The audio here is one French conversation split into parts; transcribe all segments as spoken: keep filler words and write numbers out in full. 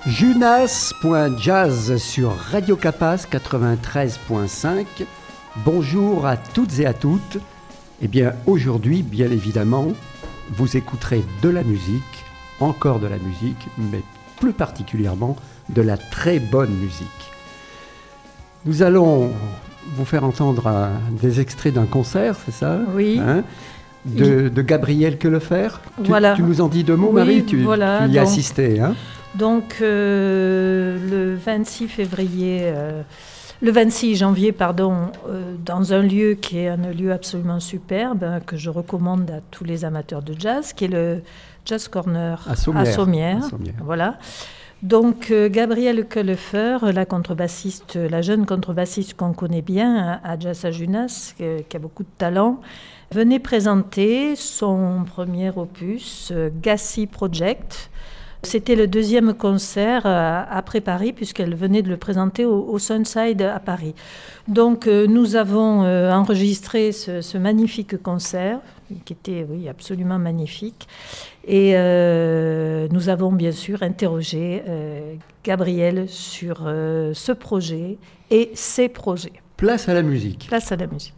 Junas.jazz sur Radio Capas quatre-vingt-treize point cinq. Bonjour à toutes et à toutes. Eh bien, aujourd'hui, bien évidemment, vous écouterez de la musique, encore de la musique, mais plus particulièrement de la très bonne musique. Nous allons vous faire entendre un, des extraits d'un concert, c'est ça ? Oui. Hein, de, de Gabriel Quelefer. Tu, voilà. tu nous en dis deux mots, oui, Marie ? Tu, voilà, tu y donc, assistais, hein ? Donc, euh, le vingt-six février, euh, le vingt-six janvier, pardon, euh, dans un lieu qui est un lieu absolument superbe, hein, que je recommande à tous les amateurs de jazz, qui est le Jazz Corner à Sommières. À Sommières, à Sommières. Voilà. Donc, euh, Gabrielle Quelefer, la contrebassiste, la jeune contrebassiste qu'on connaît bien à, à Jazz à Junas, qui, qui a beaucoup de talent, venait présenter son premier opus, euh, Gassi Project. C'était le deuxième concert euh, après Paris, puisqu'elle venait de le présenter au, au Sunside à Paris. Donc, euh, nous avons euh, enregistré ce, ce magnifique concert, qui était oui, absolument magnifique. Et euh, nous avons bien sûr interrogé euh, Gabriel sur euh, ce projet et ses projets. Place à la musique. Place à la musique.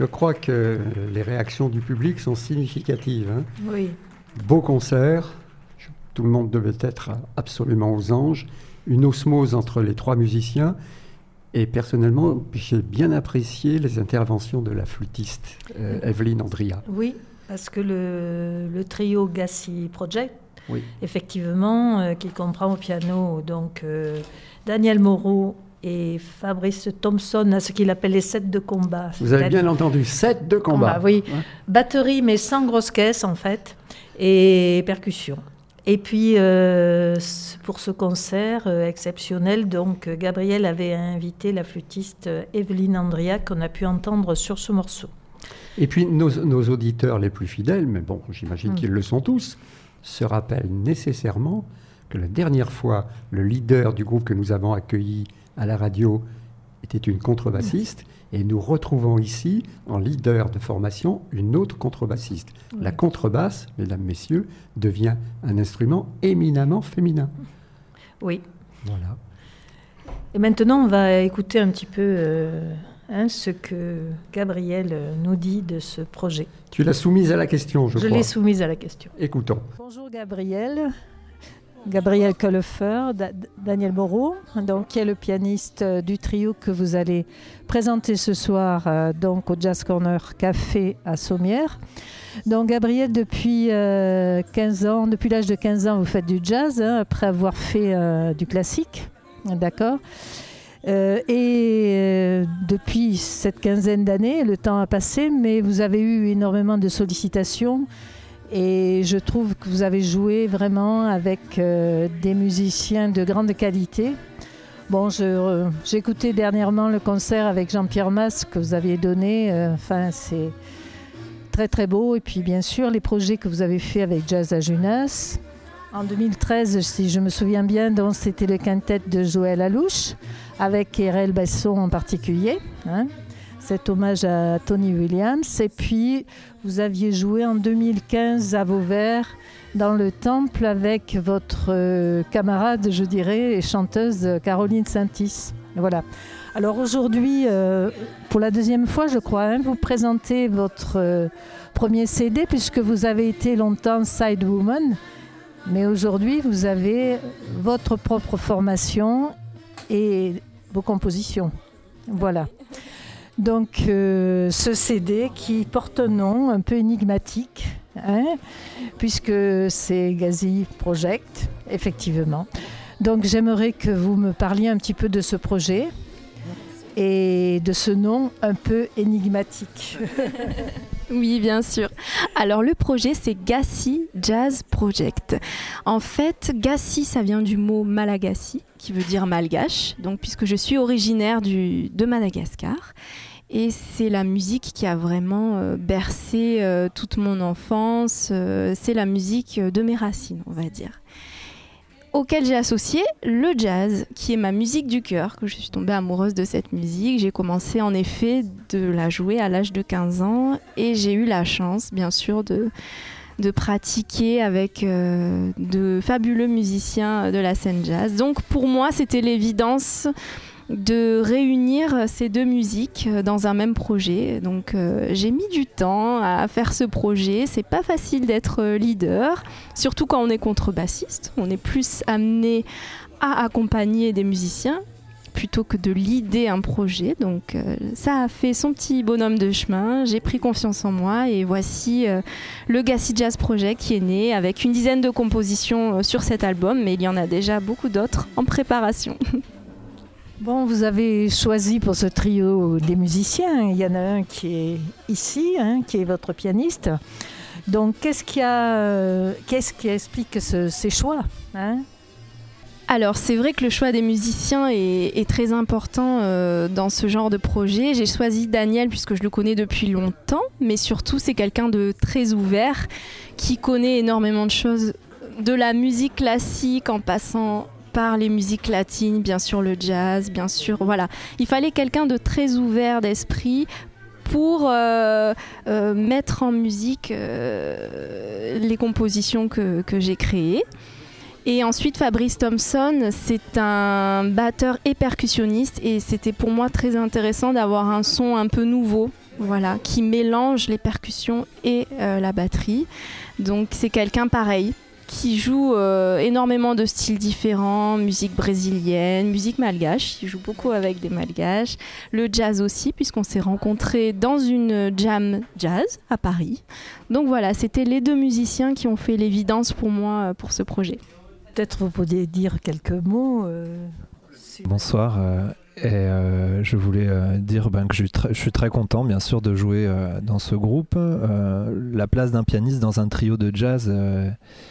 Je crois que les réactions du public sont significatives. Hein. Oui. Beau concert, tout le monde devait être absolument aux anges. Une osmose entre les trois musiciens. Et personnellement, j'ai bien apprécié les interventions de la flûtiste euh, Evelyne Andria. Oui, parce que le, le trio Gassi Project, oui. effectivement, euh, qui comprend au piano donc euh, Daniel Moreau et Fabrice Thompson, à ce qu'il appelle les sets de combat. Vous avez bien entendu, sets de combat. combat oui, ouais. Batterie mais sans grosse caisse en fait, et percussion. Et puis, euh, pour ce concert euh, exceptionnel, donc, Gabriel avait invité la flûtiste euh, Evelyne Andria, qu'on a pu entendre sur ce morceau. Et puis, nos, nos auditeurs les plus fidèles, mais bon, j'imagine mmh. qu'ils le sont tous, se rappellent nécessairement que la dernière fois, le leader du groupe que nous avons accueilli à la radio était une contrebassiste, mmh. et nous retrouvons ici, en leader de formation, une autre contrebassiste. Mmh. La contrebasse, mesdames, messieurs, devient un instrument éminemment féminin. Oui. Voilà. Et maintenant, on va écouter un petit peu euh, hein, ce que Gabriel nous dit de ce projet. Tu l'as soumise à la question, je, je crois. Je l'ai soumise à la question. Écoutons. Bonjour Gabriel. Gabriel Koelhoeffer, da- Daniel Moreau, donc, qui est le pianiste du trio que vous allez présenter ce soir euh, donc, au Jazz Corner Café à Sommières. Donc Gabriel, depuis euh, quinze ans, depuis l'âge de quinze ans, vous faites du jazz, hein, après avoir fait euh, du classique, d'accord. Euh, et euh, depuis cette quinzaine d'années, le temps a passé, mais vous avez eu énormément de sollicitations. Et je trouve que vous avez joué vraiment avec euh, des musiciens de grande qualité. Bon, je, euh, j'ai écouté dernièrement le concert avec Jean-Pierre Mas que vous aviez donné. Euh, enfin, c'est très très beau. Et puis bien sûr, les projets que vous avez faits avec Jazz à Junas. En deux mille treize, si je me souviens bien, donc, c'était le quintet de Joël Alouche, avec Erel Besson en particulier. Hein. Cet hommage à Tony Williams. Et puis, vous aviez joué en deux mille quinze à Vauvert, dans le Temple, avec votre euh, camarade, je dirais, et chanteuse Caroline Saintis. Voilà. Alors aujourd'hui, euh, pour la deuxième fois, je crois, hein, vous présentez votre euh, premier C D, puisque vous avez été longtemps Side Woman. Mais aujourd'hui, vous avez votre propre formation et vos compositions. Voilà. Donc, euh, ce C D qui porte un nom un peu énigmatique, hein, puisque c'est Gassi Project, effectivement. Donc, j'aimerais que vous me parliez un petit peu de ce projet et de ce nom un peu énigmatique. Oui, bien sûr. Alors, le projet, c'est Gassi Jazz Project. En fait, Gassi, ça vient du mot Malagasy, qui veut dire malgache, donc, puisque je suis originaire du, de Madagascar. Et c'est la musique qui a vraiment euh, bercé euh, toute mon enfance. Euh, c'est la musique de mes racines, on va dire. Auquel j'ai associé le jazz, qui est ma musique du cœur, que je suis tombée amoureuse de cette musique. J'ai commencé en effet de la jouer à l'âge de quinze ans et j'ai eu la chance, bien sûr, de, de pratiquer avec euh, de fabuleux musiciens de la scène jazz. Donc pour moi, c'était l'évidence de réunir ces deux musiques dans un même projet. Donc euh, j'ai mis du temps à faire ce projet. C'est pas facile d'être leader, surtout quand on est contrebassiste. On est plus amené à accompagner des musiciens plutôt que de leader un projet. Donc euh, ça a fait son petit bonhomme de chemin. J'ai pris confiance en moi et voici euh, le Gassi Jazz Project qui est né avec une dizaine de compositions euh, sur cet album, mais il y en a déjà beaucoup d'autres en préparation. Bon, vous avez choisi pour ce trio des musiciens. Il y en a un qui est ici, hein, qui est votre pianiste. Donc, qu'est-ce qui, a, euh, qu'est-ce qui explique ce, ces choix, hein ? Alors, c'est vrai que le choix des musiciens est, est très important euh, dans ce genre de projet. J'ai choisi Daniel puisque je le connais depuis longtemps, mais surtout, c'est quelqu'un de très ouvert, qui connaît énormément de choses, de la musique classique en passant par les musiques latines, bien sûr le jazz, bien sûr, voilà. Il fallait quelqu'un de très ouvert d'esprit pour euh, euh, mettre en musique euh, les compositions que, que j'ai créées. Et ensuite, Fabrice Thompson, c'est un batteur et percussionniste et c'était pour moi très intéressant d'avoir un son un peu nouveau voilà, qui mélange les percussions et euh, la batterie. Donc c'est quelqu'un pareil, qui joue euh, énormément de styles différents, musique brésilienne, musique malgache, il joue beaucoup avec des malgaches, le jazz aussi, puisqu'on s'est rencontrés dans une jam jazz à Paris. Donc voilà, c'était les deux musiciens qui ont fait l'évidence pour moi pour ce projet. Peut-être vous pourriez dire quelques mots euh, sur... Bonsoir, euh, et euh, je voulais euh, dire ben, que je suis, tr- je suis très content bien sûr de jouer euh, dans ce groupe. Euh, la place d'un pianiste dans un trio de jazz, euh,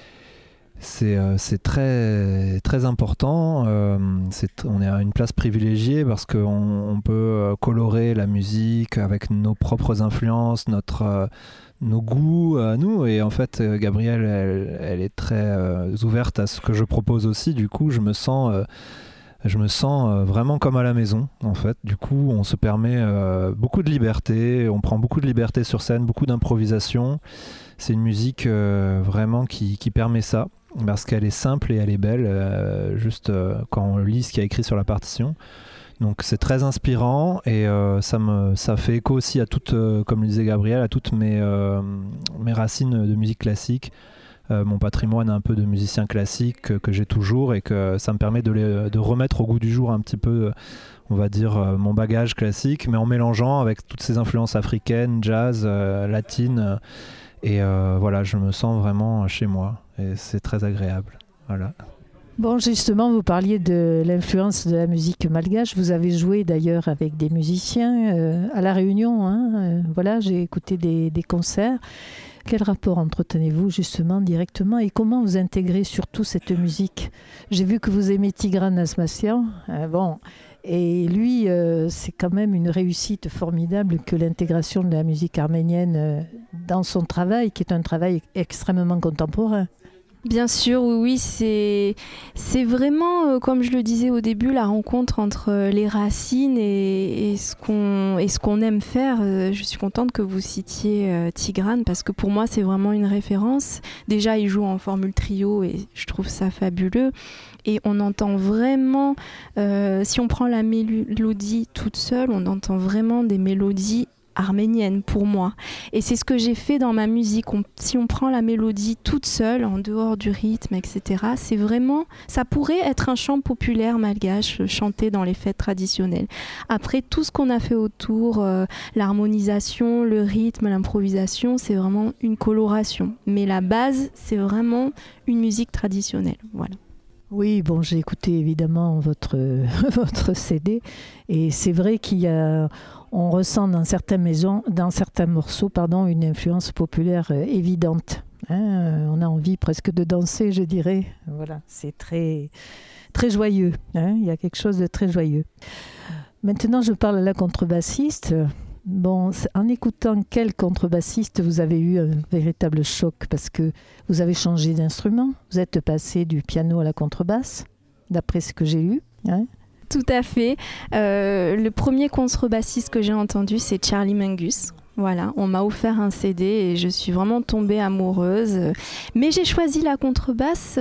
c'est, euh, c'est très, très important. Euh, c'est, on est à une place privilégiée parce qu'on on peut colorer la musique avec nos propres influences, notre... Euh, nos goûts à nous, et en fait Gabrielle elle, elle est très euh, ouverte à ce que je propose aussi. Du coup je me sens euh, je me sens euh, vraiment comme à la maison en fait. Du coup on se permet euh, beaucoup de liberté, on prend beaucoup de liberté sur scène, beaucoup d'improvisation. C'est une musique euh, vraiment qui, qui permet ça parce qu'elle est simple et elle est belle, euh, juste euh, quand on lit ce qu'il y a écrit sur la partition. Donc c'est très inspirant et euh, ça, me, ça fait écho aussi à toutes, euh, comme le disait Gabriel, à toutes mes, euh, mes racines de musique classique. Euh, mon patrimoine un peu de musicien classique que, que j'ai toujours, et que ça me permet de, les, de remettre au goût du jour un petit peu, on va dire, euh, mon bagage classique, mais en mélangeant avec toutes ces influences africaines, jazz, euh, latines. Et euh, voilà, je me sens vraiment chez moi et c'est très agréable. Voilà. Bon, justement, vous parliez de l'influence de la musique malgache. Vous avez joué d'ailleurs avec des musiciens euh, à La Réunion. Hein. Euh, voilà, j'ai écouté des, des concerts. Quel rapport entretenez-vous justement directement et comment vous intégrez surtout cette musique ? J'ai vu que vous aimez Tigran Asmassian. Euh, bon, et lui, euh, c'est quand même une réussite formidable que l'intégration de la musique arménienne euh, dans son travail, qui est un travail extrêmement contemporain. Bien sûr, oui, oui, c'est, c'est vraiment, euh, comme je le disais au début, la rencontre entre euh, les racines et, et, ce qu'on, et ce qu'on aime faire. Euh, je suis contente que vous citiez euh, Tigran, parce que pour moi, c'est vraiment une référence. Déjà, il joue en formule trio et je trouve ça fabuleux. Et on entend vraiment, euh, si on prend la mélodie toute seule, on entend vraiment des mélodies arménienne pour moi, et c'est ce que j'ai fait dans ma musique. On, si on prend la mélodie toute seule en dehors du rythme, etc., c'est vraiment, ça pourrait être un chant populaire malgache chanté dans les fêtes traditionnelles. Après, tout ce qu'on a fait autour, euh, l'harmonisation, le rythme, l'improvisation, c'est vraiment une coloration, mais la base, c'est vraiment une musique traditionnelle. Voilà. Oui, bon, j'ai écouté évidemment votre, votre C D, et c'est vrai qu'il y a, on ressent dans certaines maisons, dans certains morceaux, pardon, une influence populaire euh, évidente. Hein, on a envie presque de danser, je dirais. Voilà, c'est très, très joyeux. Hein, il y a quelque chose de très joyeux. Maintenant, je parle à la contrebassiste. Bon, en écoutant quel contrebassiste vous avez eu un véritable choc parce que vous avez changé d'instrument, vous êtes passé du piano à la contrebasse, d'après ce que j'ai lu. Hein. Tout à fait. Euh, le premier contrebassiste que j'ai entendu, c'est Charlie Mingus. Voilà, on m'a offert un C D et je suis vraiment tombée amoureuse. Mais j'ai choisi la contrebasse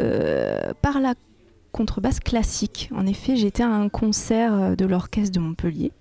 euh, par la contrebasse classique. En effet, j'étais à un concert de l'orchestre de Montpellier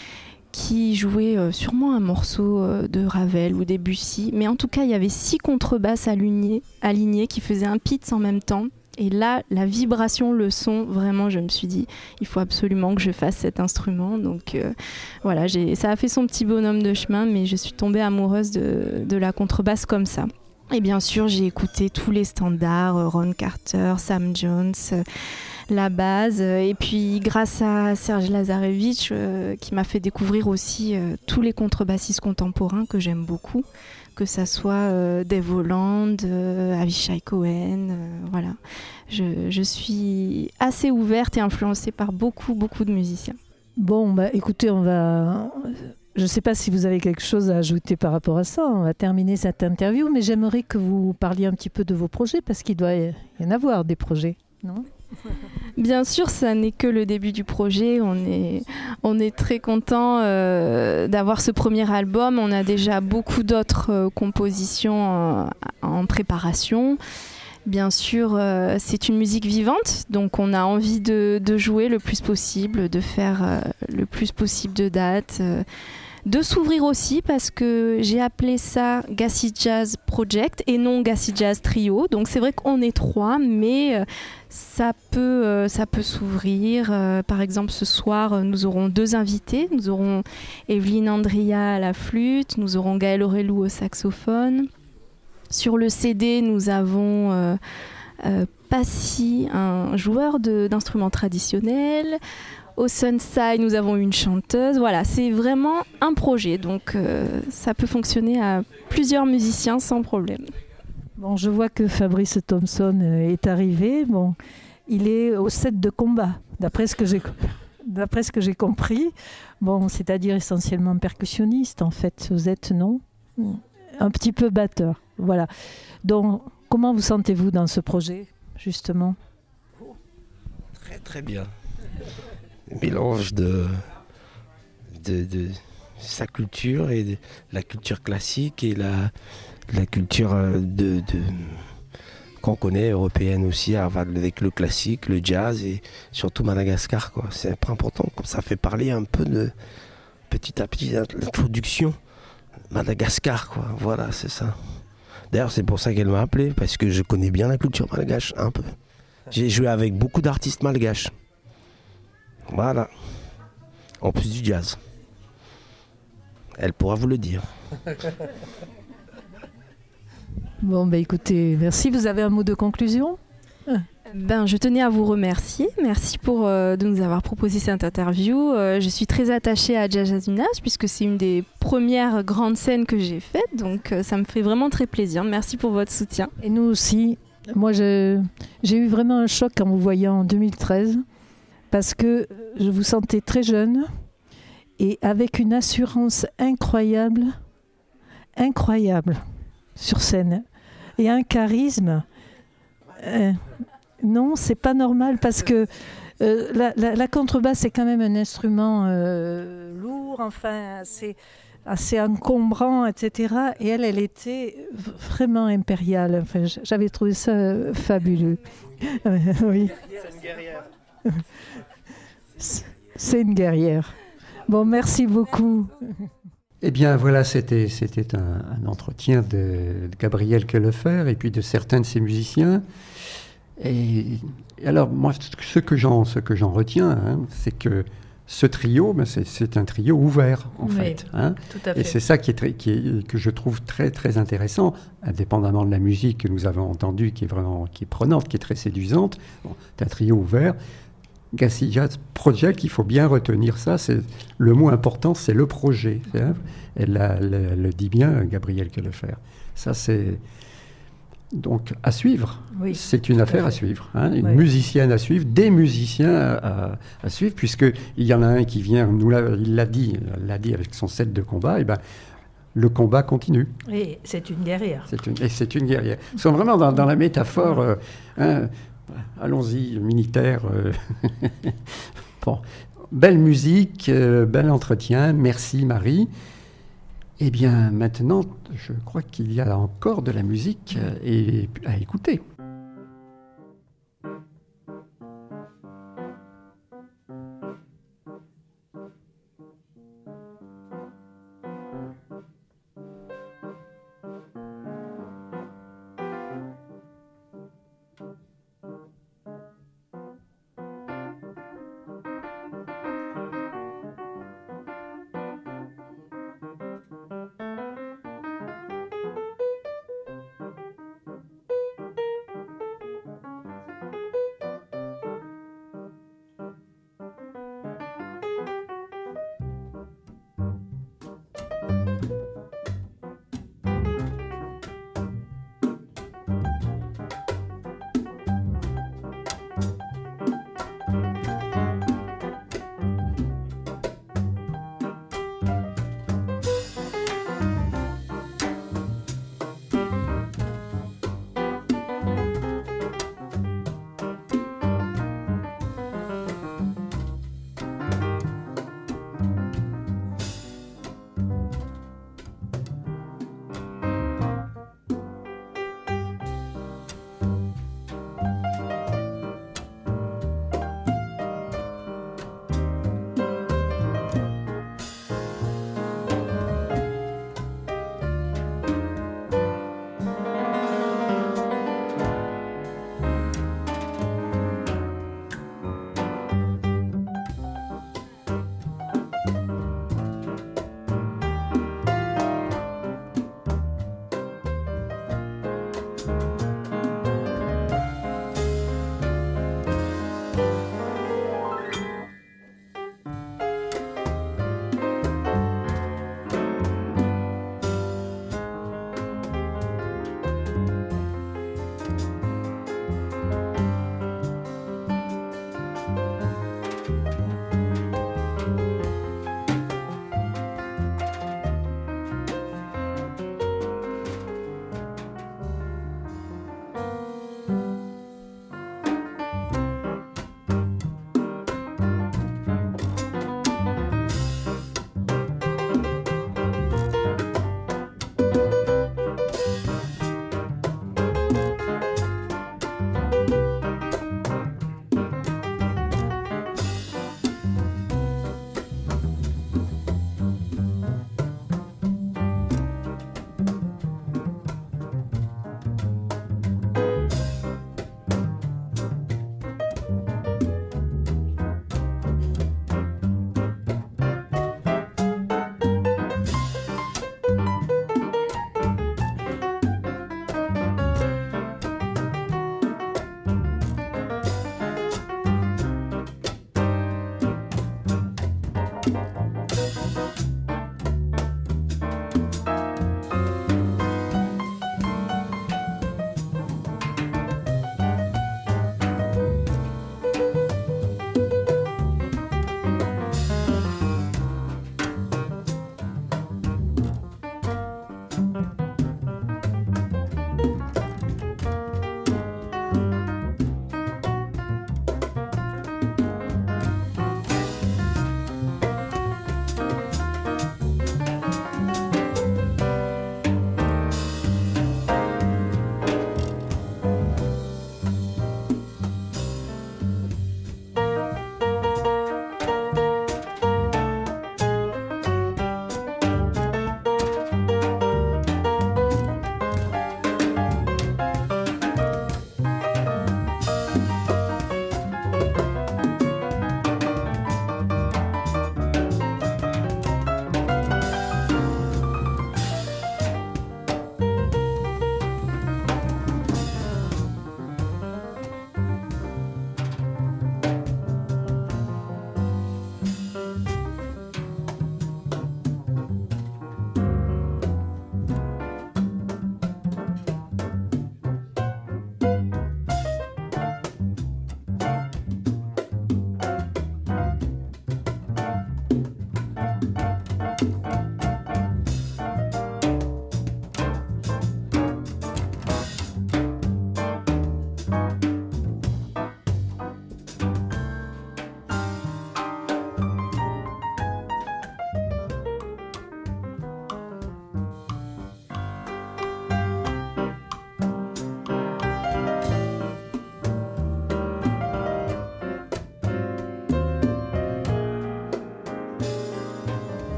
qui jouait euh, sûrement un morceau euh, de Ravel ou Debussy, mais en tout cas il y avait six contrebasses alignées, alignées qui faisaient un pitch en même temps, et là la vibration, le son, vraiment je me suis dit il faut absolument que je fasse cet instrument. Donc euh, voilà, j'ai, ça a fait son petit bonhomme de chemin, mais je suis tombée amoureuse de, de la contrebasse comme ça. Et bien sûr j'ai écouté tous les standards, Ron Carter, Sam Jones, euh, la base, et puis grâce à Serge Lazarevitch euh, qui m'a fait découvrir aussi euh, tous les contrebassistes contemporains que j'aime beaucoup, que ça soit euh, Dave Holland, euh, Avishai Cohen, euh, voilà. Je, je suis assez ouverte et influencée par beaucoup, beaucoup de musiciens. Bon, bah écoutez, on va... Je ne sais pas si vous avez quelque chose à ajouter par rapport à ça. On va terminer cette interview, mais j'aimerais que vous parliez un petit peu de vos projets, parce qu'il doit y en avoir des projets, non ? Bien sûr, ça n'est que le début du projet. On est, on est très content euh, d'avoir ce premier album. On a déjà beaucoup d'autres euh, compositions en, en préparation. Bien sûr, euh, c'est une musique vivante, donc on a envie de, de jouer le plus possible, de faire euh, le plus possible de dates, euh, de s'ouvrir aussi parce que j'ai appelé ça Gassi Jazz Project et non Gassi Jazz Trio. Donc c'est vrai qu'on est trois, mais euh, ça peut, euh, ça peut s'ouvrir. Euh, par exemple, ce soir, nous aurons deux invités. Nous aurons Evelyne Andria à la flûte, nous aurons Gaël Aurelou au saxophone. Sur le C D, nous avons euh, euh, Passy, un joueur de, d'instruments traditionnels. Au Sunside, nous avons une chanteuse. Voilà, c'est vraiment un projet. Donc, euh, ça peut fonctionner à plusieurs musiciens sans problème. Bon, je vois que Fabrice Thompson est arrivé. Bon, il est au set de combat, d'après ce que j'ai, d'après ce que j'ai compris. Bon, c'est-à-dire essentiellement percussionniste, en fait. Vous êtes, non ? Un petit peu batteur. Voilà. Donc, comment vous sentez-vous dans ce projet, justement ? Très, très bien. Mélange de, de, de sa culture et de la culture classique et la, la culture de, de, qu'on connaît, européenne aussi, avec le classique, le jazz et surtout Madagascar, quoi. C'est important, comme ça fait parler un peu de petit à petit l'introduction. Madagascar, quoi. Voilà, c'est ça. D'ailleurs, c'est pour ça qu'elle m'a appelé, parce que je connais bien la culture malgache, un peu. J'ai joué avec beaucoup d'artistes malgaches. Voilà. En plus du jazz. Elle pourra vous le dire. Bon, bah écoutez, merci. Vous avez un mot de conclusion ? Ben, je tenais à vous remercier. Merci pour euh, de nous avoir proposé cette interview. Euh, je suis très attachée à Jazz Jazz puisque c'est une des premières grandes scènes que j'ai faites. Donc, euh, ça me fait vraiment très plaisir. Merci pour votre soutien. Et nous aussi. Moi, je, j'ai eu vraiment un choc en vous voyant en deux mille treize parce que je vous sentais très jeune et avec une assurance incroyable, incroyable sur scène et un charisme. Euh, non, c'est pas normal parce que euh, la, la, la contrebasse c'est quand même un instrument euh, lourd, enfin assez, assez encombrant, et cetera. Et elle, elle était vraiment impériale. Enfin, j'avais trouvé ça fabuleux. Oui. C'est une guerrière. C'est une guerrière. Bon, merci beaucoup. Eh bien, voilà, c'était, c'était un, un entretien de, de Gabriel Quellefer et puis de certains de ses musiciens. Et alors, moi, ce que j'en, ce que j'en retiens, hein, c'est que ce trio, ben c'est, c'est un trio ouvert, en oui, fait. Hein, tout à fait. et c'est ça qui est, très, qui est, que je trouve très, très intéressant, indépendamment de la musique que nous avons entendue, qui est vraiment qui est prenante, qui est très séduisante. Bon, c'est un trio ouvert. Gassi Jazz Project, il faut bien retenir ça. C'est, le mot important, c'est le projet. Hein, elle, elle, elle le dit bien, Gabriel Quellefer. Ça, c'est... Donc, à suivre. Oui, c'est une affaire à, à suivre. Hein, une oui. musicienne à suivre, des musiciens à, à suivre, puisqu'il y en a un qui vient, nous l'a, il l'a dit, l'a dit avec son set de combat, et ben, le combat continue. Et c'est une guerrière. C'est une, et c'est une guerrière. Ils sont vraiment dans, dans la métaphore, euh, hein, allons-y, militaire. Euh, bon, belle musique, euh, bel entretien, merci Marie. Eh bien, maintenant, je crois qu'il y a encore de la musique et, à écouter.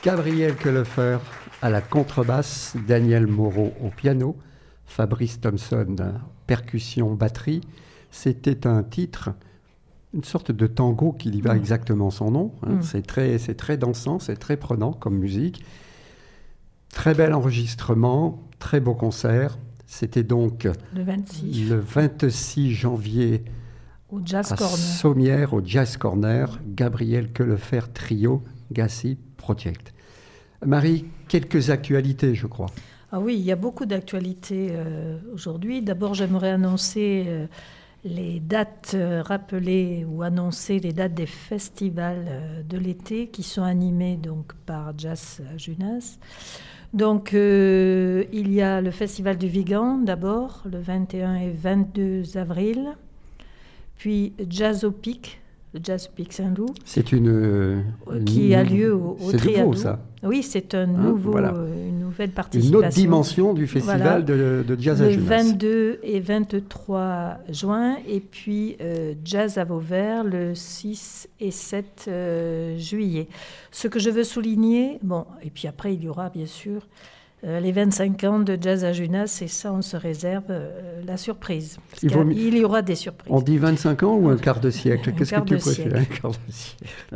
Gabriel Köleffer à la contrebasse, Daniel Moreau au piano, Fabrice Thompson percussion, batterie. C'était un titre, une sorte de tango qui y va exactement son nom. Hein. Mm. C'est très, c'est très dansant, c'est très prenant comme musique. Très bel enregistrement, très beau concert. C'était donc le vingt-six, le vingt-six janvier au Jazz à Corner. Sommières, au Jazz Corner, Gabriel Köleffer Trio, Gassi Project. Marie, quelques actualités, je crois. Ah oui, il y a beaucoup d'actualités euh, aujourd'hui. D'abord, j'aimerais annoncer euh, les dates, euh, rappeler ou annoncer les dates des festivals euh, de l'été qui sont animés donc, par Jazz à Junas. Donc, euh, il y a le Festival du Vigan, d'abord, le vingt et un et vingt-deux avril. Puis Jazz au Pic, le Jazz Pic Saint-Loup. C'est une, une... Qui a lieu au, au c'est Trianon. nouveau, ça. Oui, c'est un hein, nouveau, voilà. euh, une nouvelle participation. Une autre dimension du Festival voilà. de, de Jazz le à Junas. Le vingt-deux et vingt-trois juin, et puis euh, Jazz à Vauvert le six et sept euh, juillet. Ce que je veux souligner, bon, et puis après il y aura bien sûr euh, les vingt-cinq ans de Jazz à Junas, et ça on se réserve euh, la surprise. Parce il, vaut... il y aura des surprises. On dit vingt-cinq ans ou un quart de siècle? Qu'est-ce que tu préfères? Un quart de siècle.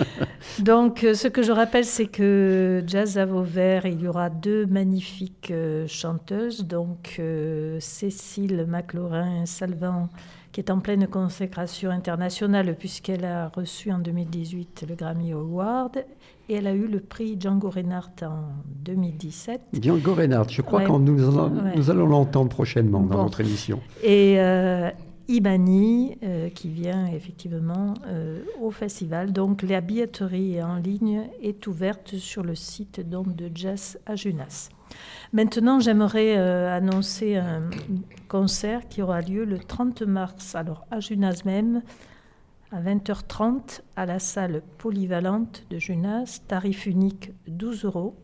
Donc euh, ce que je rappelle, c'est que Jazz à Vauvert, il y aura deux magnifiques euh, chanteuses, donc euh, Cécile McLaurin-Salvant, qui est en pleine consécration internationale puisqu'elle a reçu en deux mille dix-huit le Grammy Award et elle a eu le prix Django Reinhardt en deux mille dix-sept. Django Reinhardt, je crois ouais. que nous, allons, ouais. nous allons l'entendre prochainement dans bon. notre émission. Et euh, Ibani, euh, qui vient effectivement euh, au festival. Donc la billetterie en ligne est ouverte sur le site donc, de Jazz à Junas. Maintenant, j'aimerais euh, annoncer un concert qui aura lieu le trente mars, alors à Junas même, à vingt heures trente, à la salle polyvalente de Junas, tarif unique douze euros.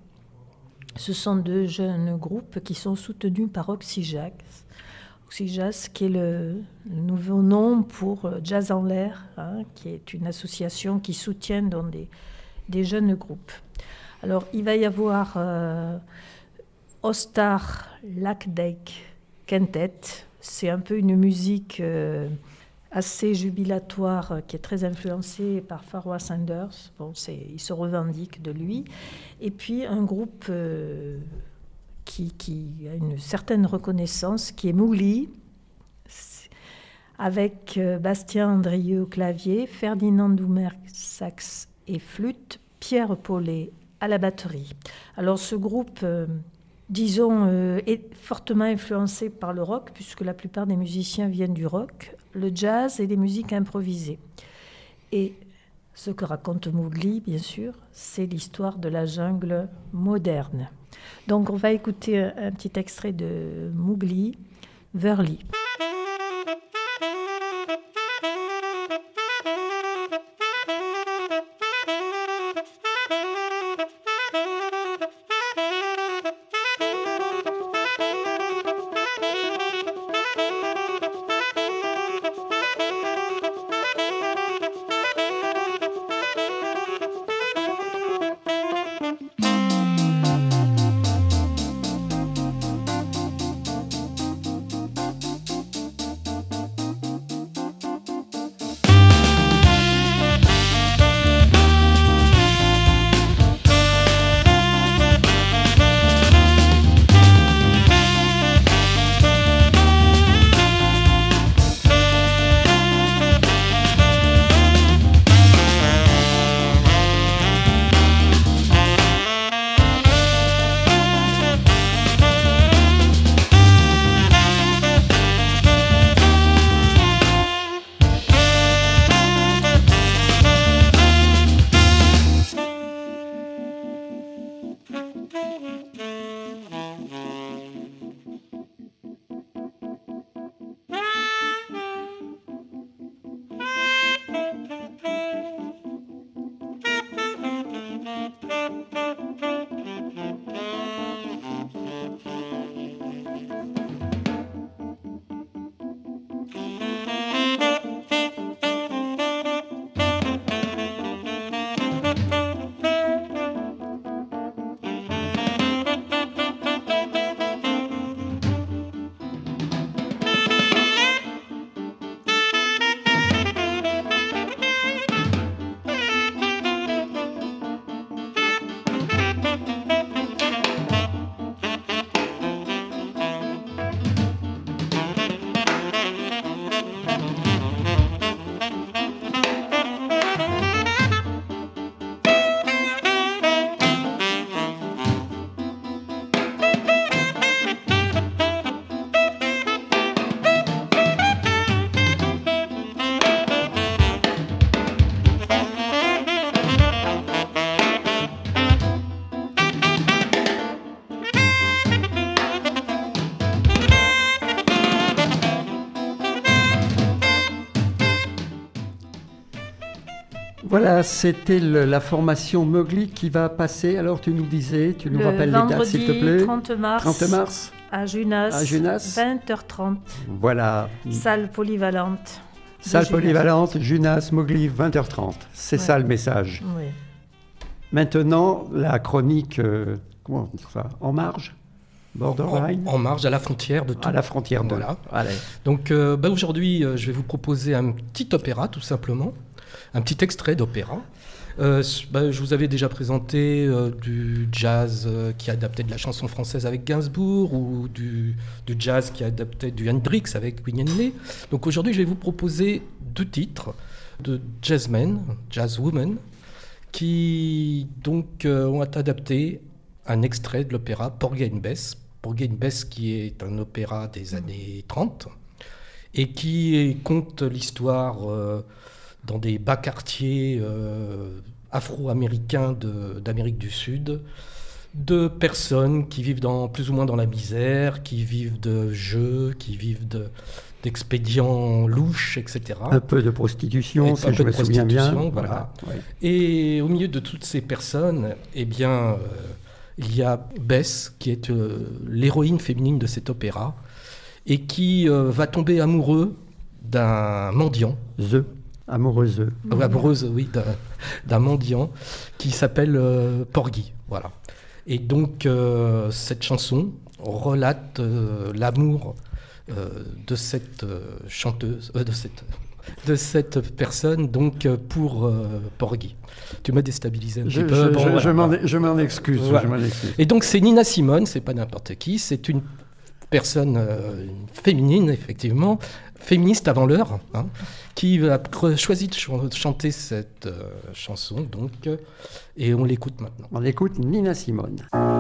Ce sont deux jeunes groupes qui sont soutenus par Oxyjazz, Oxyjazz qui est le, le nouveau nom pour Jazz en l'air, hein, qui est une association qui soutient donc, des, des jeunes groupes. Alors, il va y avoir... Euh, Ostar Lakdijk Quintet, c'est un peu une musique euh, assez jubilatoire euh, qui est très influencée par Pharoah Sanders. Bon, c'est, il se revendique de lui. Et puis un groupe euh, qui, qui a une certaine reconnaissance, qui est Mouli, avec euh, Bastien Andrieux au clavier, Ferdinand Doumer sax et flûte, Pierre Paulet à la batterie. Alors ce groupe... Euh, disons, euh, est fortement influencé par le rock, puisque la plupart des musiciens viennent du rock, le jazz et les musiques improvisées. Et ce que raconte Mowgli, bien sûr, c'est l'histoire de la jungle moderne. Donc on va écouter un, un petit extrait de Mowgli, Verly. Voilà, c'était le- la formation Mowgli qui va passer. Alors, tu nous disais, tu nous Le rappelles les dates, s'il te plaît. vendredi trente mars, trente mars, à Junas, à Junas. vingt heures trente, Voilà. salle polyvalente. de Salle Junas. polyvalente, Junas, Mowgli, vingt heures trente. C'est Ouais. ça le message. Oui. Maintenant, la chronique, euh, comment dire ça, en marge, borderline, En, en marge, à la frontière de tout. à la frontière de. Voilà. Allez. Donc euh, bah, aujourd'hui, euh, je vais vous proposer un petit opéra, tout simplement, un petit extrait d'opéra. Euh, bah, je vous avais déjà présenté euh, du jazz euh, qui adaptait de la chanson française avec Gainsbourg ou du, du jazz qui adaptait du Hendrix avec William Lee. Donc aujourd'hui, je vais vous proposer deux titres de jazzmen, jazzwomen, qui donc euh, ont adapté un extrait de l'opéra Porgy and Bess. Porgy and Bess qui est un opéra des années trente et qui compte l'histoire euh, dans des bas quartiers euh, afro-américains de- d'Amérique du Sud, de personnes qui vivent dans, plus ou moins dans la misère, qui vivent de jeux, qui vivent de- d'expédients louches, et cetera. Un peu de prostitution, Et si un je peu me de souviens bien. prostitution, voilà. Ouais. Et au milieu de toutes ces personnes, eh bien, euh, il y a Bess, qui est euh, l'héroïne féminine de cet opéra, et qui euh, va tomber amoureux d'un mendiant, The, amoureuse. euh, amoureuse, oui, d'un, d'un mendiant, qui s'appelle euh, Porgy. Voilà. Et donc, euh, cette chanson relate euh, l'amour euh, de cette euh, chanteuse, euh, de cette... de cette personne donc euh, pour euh, Porgy. Tu m'as déstabilisé un Je, petit peu. je- Bon, je- voilà. je m'en, je m'en excuse. Voilà. Je m'en excuse. Et donc c'est Nina Simone, c'est pas n'importe qui, c'est une personne euh, une féminine effectivement, féministe avant l'heure, hein, qui a cre- choisi de ch- chanter cette euh, chanson donc euh, et on l'écoute maintenant. On écoute Nina Simone.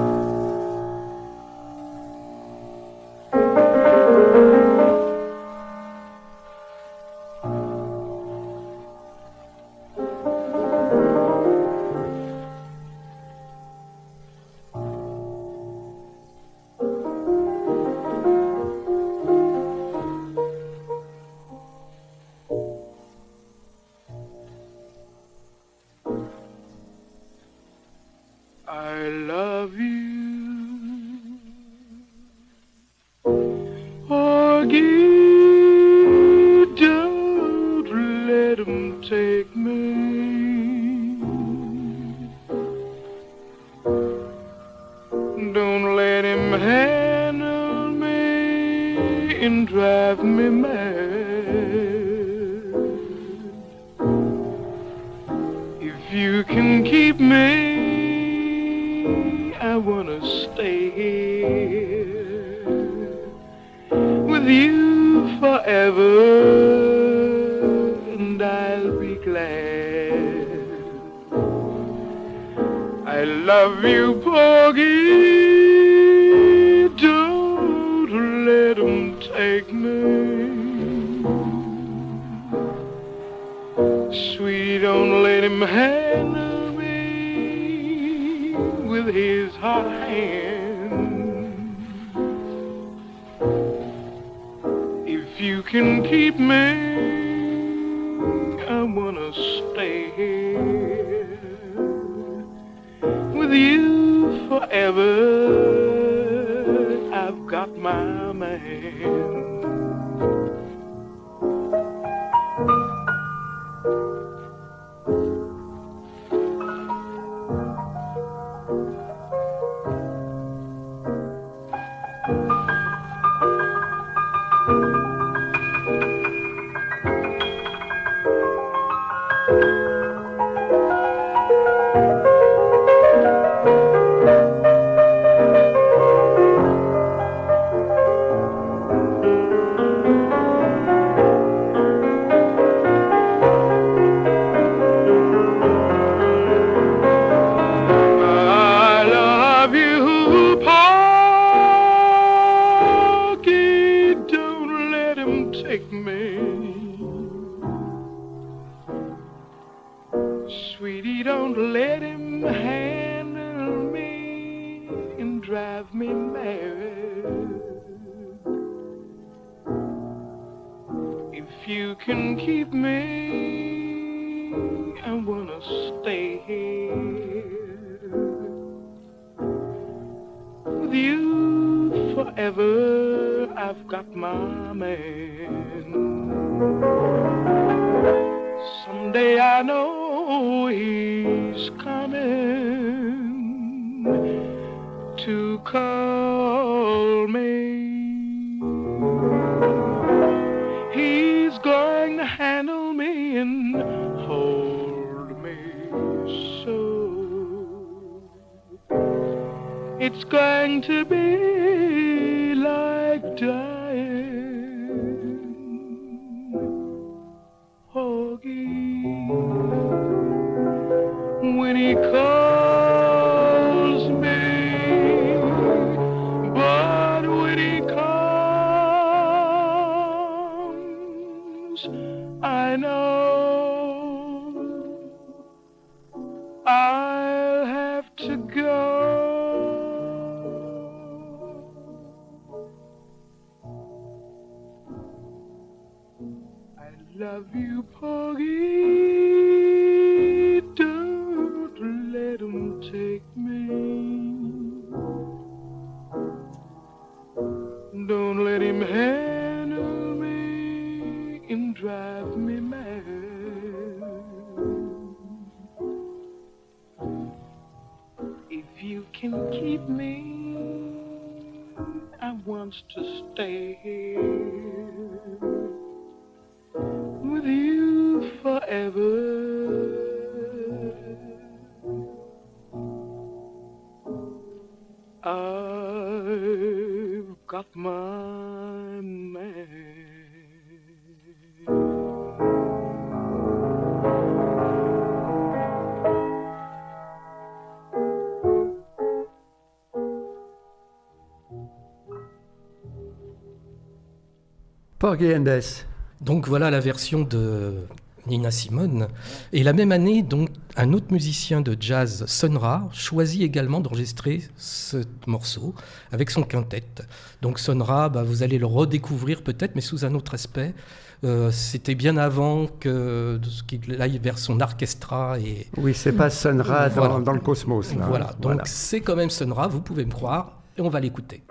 I love you. Porgy, don't let 'em take me. Don't let him handle me and drive me mad. If you can keep me, I wanna stay here with you forever, and I'll be glad. I love you, Porgy. Don't let 'em take me. Sweetie, don't let him handle me with his hot hand. If you can keep me, I wanna stay here with you forever. I've got my man. I love you, Porgy. Don't let him take me. Sweetie, don't let him handle me and drive me mad. If you can keep me, I wanna stay here with you forever. I've got my man. Someday I know he's coming to call me. He's going to handle me and hold me so. It's going to be like dying, Porgy, when he calls me. But when he comes, I know I'll have to go. I love you, Porgy. Don't let him take me. Don't let him handle me and drive me mad. If you can keep me, I want to stay here with you forever. I've got my man. Porgy and Bess. Donc voilà la version de Nina Simone. Et la même année, donc, un autre musicien de jazz, Sun Ra, choisit également d'enregistrer ce morceau avec son quintet. Donc Sun Ra, bah, vous allez le redécouvrir peut-être, mais sous un autre aspect. Euh, c'était bien avant que, qu'il aille vers son orchestra. Et... Oui, c'est pas Sun Ra dans, voilà. dans le cosmos. Là. Voilà, donc voilà. c'est quand même Sun Ra, vous pouvez me croire, et on va l'écouter.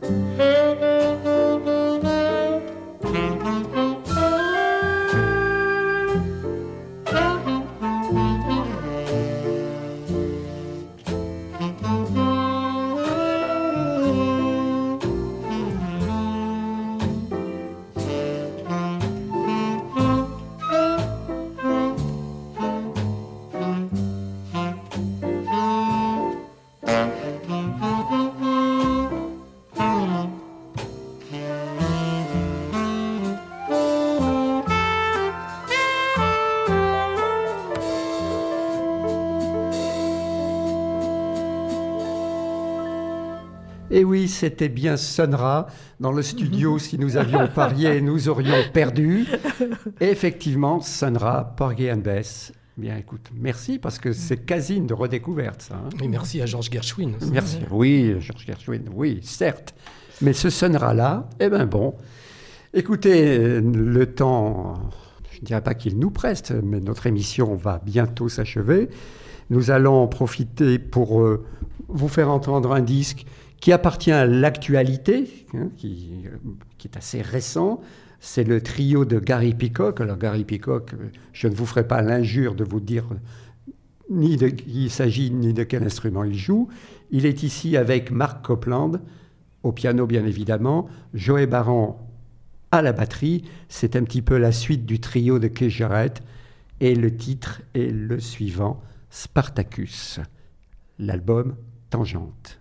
Et oui, c'était bien Sun Ra dans le studio. Si nous avions parié, nous aurions perdu. Et effectivement, Sun Ra, Porgy and Bess. Bien, écoute, merci, parce que c'est quasi une redécouverte, ça. Hein. Et merci à Georges Gershwin. Aussi. Merci. Oui, Georges Gershwin, oui, certes. Mais ce Sun Ra-là, eh bien bon. Écoutez, le temps, je ne dirais pas qu'il nous presse, mais notre émission va bientôt s'achever. Nous allons en profiter pour euh, vous faire entendre un disque qui appartient à l'actualité, hein, qui, qui est assez récent. C'est le trio de Gary Peacock. Alors Gary Peacock, je ne vous ferai pas l'injure de vous dire ni de qui il s'agit, ni de quel instrument il joue. Il est ici avec Mark Copeland, au piano bien évidemment, Joey Baron à la batterie. C'est un petit peu la suite du trio de Keith Jarrett. Et le titre est le suivant, Spartacus. L'album Tangente.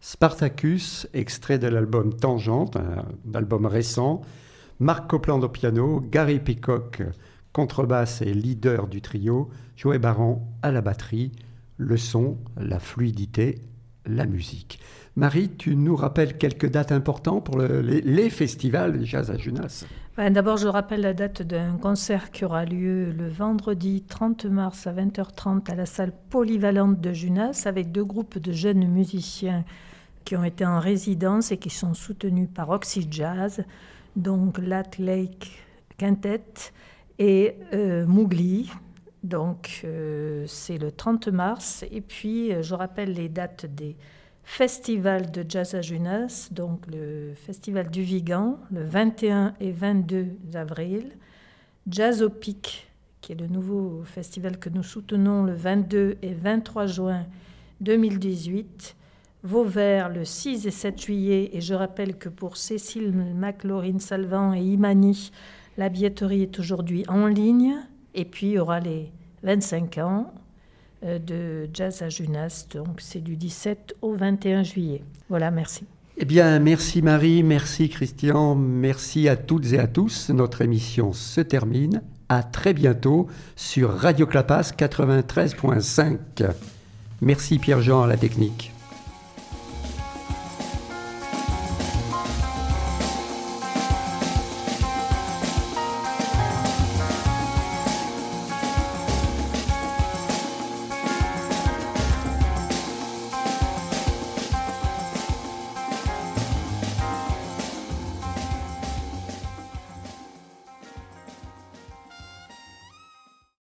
Spartacus, extrait de l'album Tangente, un album récent. Marc Copland au piano, Gary Peacock, contrebasse et leader du trio, Joey Baron à la batterie, le son, la fluidité, la musique. Marie, tu nous rappelles quelques dates importantes pour le, les, les festivals Jazz à Junas. Ben, d'abord, je rappelle la date d'un concert qui aura lieu le vendredi trente mars à vingt heures trente à la salle polyvalente de Junas avec deux groupes de jeunes musiciens qui ont été en résidence et qui sont soutenus par Oxy Jazz, donc Lat Lake Quintet et euh, Mougli. Donc euh, c'est le trente mars. Et puis euh, je rappelle les dates des festivals de Jazz à Junas, donc le festival du Vigan, le vingt et un et vingt-deux avril, Jazz au Pic, qui est le nouveau festival que nous soutenons le vingt-deux et vingt-trois juin deux mille dix-huit, Vauvert le six et sept juillet, et je rappelle que pour Cécile McLaurin-Salvant et Imani, la billetterie est aujourd'hui en ligne, et puis il y aura les vingt-cinq ans de Jazz à Junas, donc c'est du dix-sept au vingt et un juillet. Voilà, merci. Eh bien, merci Marie, merci Christian, merci à toutes et à tous. Notre émission se termine. À très bientôt sur Radio Clapas quatre-vingt-treize virgule cinq. Merci Pierre-Jean à la technique.